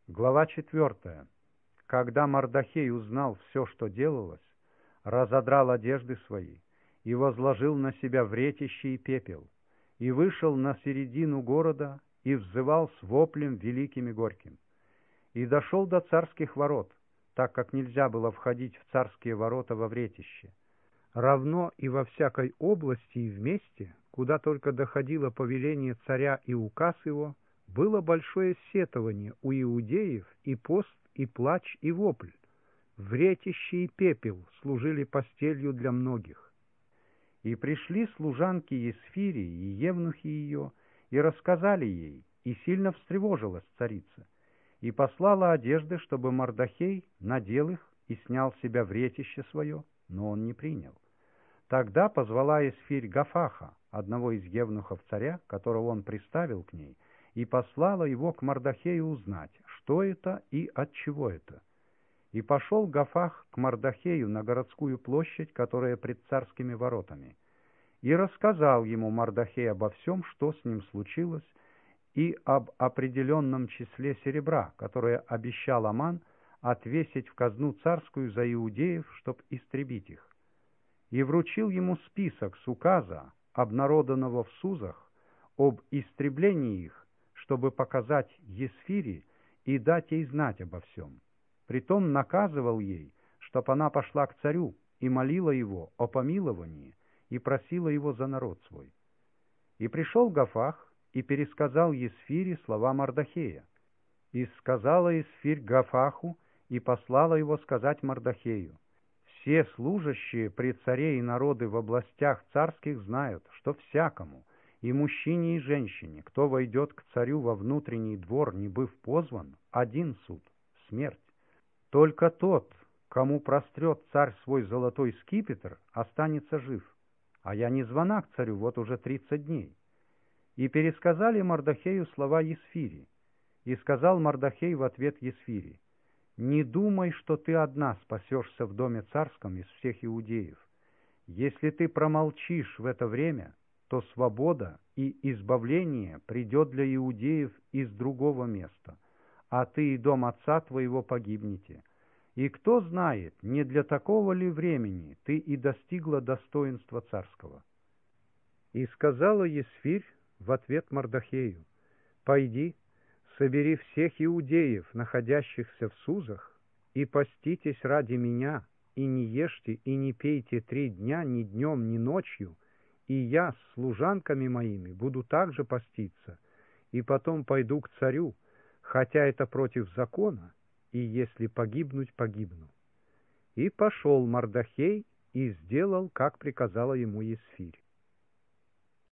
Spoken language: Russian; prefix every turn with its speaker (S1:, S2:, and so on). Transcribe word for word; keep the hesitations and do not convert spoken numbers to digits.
S1: Глава четвертая. Когда Мардохей узнал все, что делалось, разодрал одежды свои и возложил на себя вретище и пепел, и вышел на середину города и взывал с воплем великим и горьким. И дошел до царских ворот, так как нельзя было входить в царские ворота во вретище. Равно и во всякой области и вместе, куда только доходило повеление царя и указ его, было большое сетование у иудеев, и пост, и плач, и вопль. Вретище и пепел служили постелью для многих. И пришли служанки Есфири и евнухи ее, и рассказали ей, и сильно встревожилась царица, и послала одежды, чтобы Мардохей надел их и снял с себя вретище свое, но он не принял. Тогда позвала Есфирь Гафаха, одного из евнухов царя, которого он приставил к ней, и послала его к Мардохею узнать, что это и от чего это. И пошел Гафах к Мардохею на городскую площадь, которая пред царскими воротами, и рассказал ему Мардохей обо всем, что с ним случилось, и об определенном числе серебра, которое обещал Аман отвесить в казну царскую за иудеев, чтоб истребить их. И вручил ему список с указа, обнародованного в Сузах, об истреблении их, чтобы показать Есфири и дать ей знать обо всем. Притом наказывал ей, чтоб она пошла к царю и молила его о помиловании и просила его за народ свой. И пришел Гафах и пересказал Есфири слова Мардохея. И сказала Есфирь Гафаху и послала его сказать Мардохею: «Все служащие при царе и народы в областях царских знают, что всякому, и мужчине, и женщине, кто войдет к царю во внутренний двор, не быв позван, один суд — смерть. Только тот, кому прострет царь свой золотой скипетр, останется жив. А я не звана к царю вот уже тридцать дней». И пересказали Мардохею слова Есфири. И сказал Мардохей в ответ Есфири: «Не думай, что ты одна спасешься в доме царском из всех иудеев. Если ты промолчишь в это время, то свобода и избавление придет для иудеев из другого места, а ты и дом отца твоего погибнете. И кто знает, не для такого ли времени ты и достигла достоинства царского». И сказала Есфирь в ответ Мардохею: «Пойди, собери всех иудеев, находящихся в Сузах, и поститесь ради меня, и не ешьте и не пейте три дня ни днем, ни ночью, и я с служанками моими буду также поститься, и потом пойду к царю, хотя это против закона, и если погибнуть, погибну». И пошел Мардохей и сделал, как приказала ему Есфирь.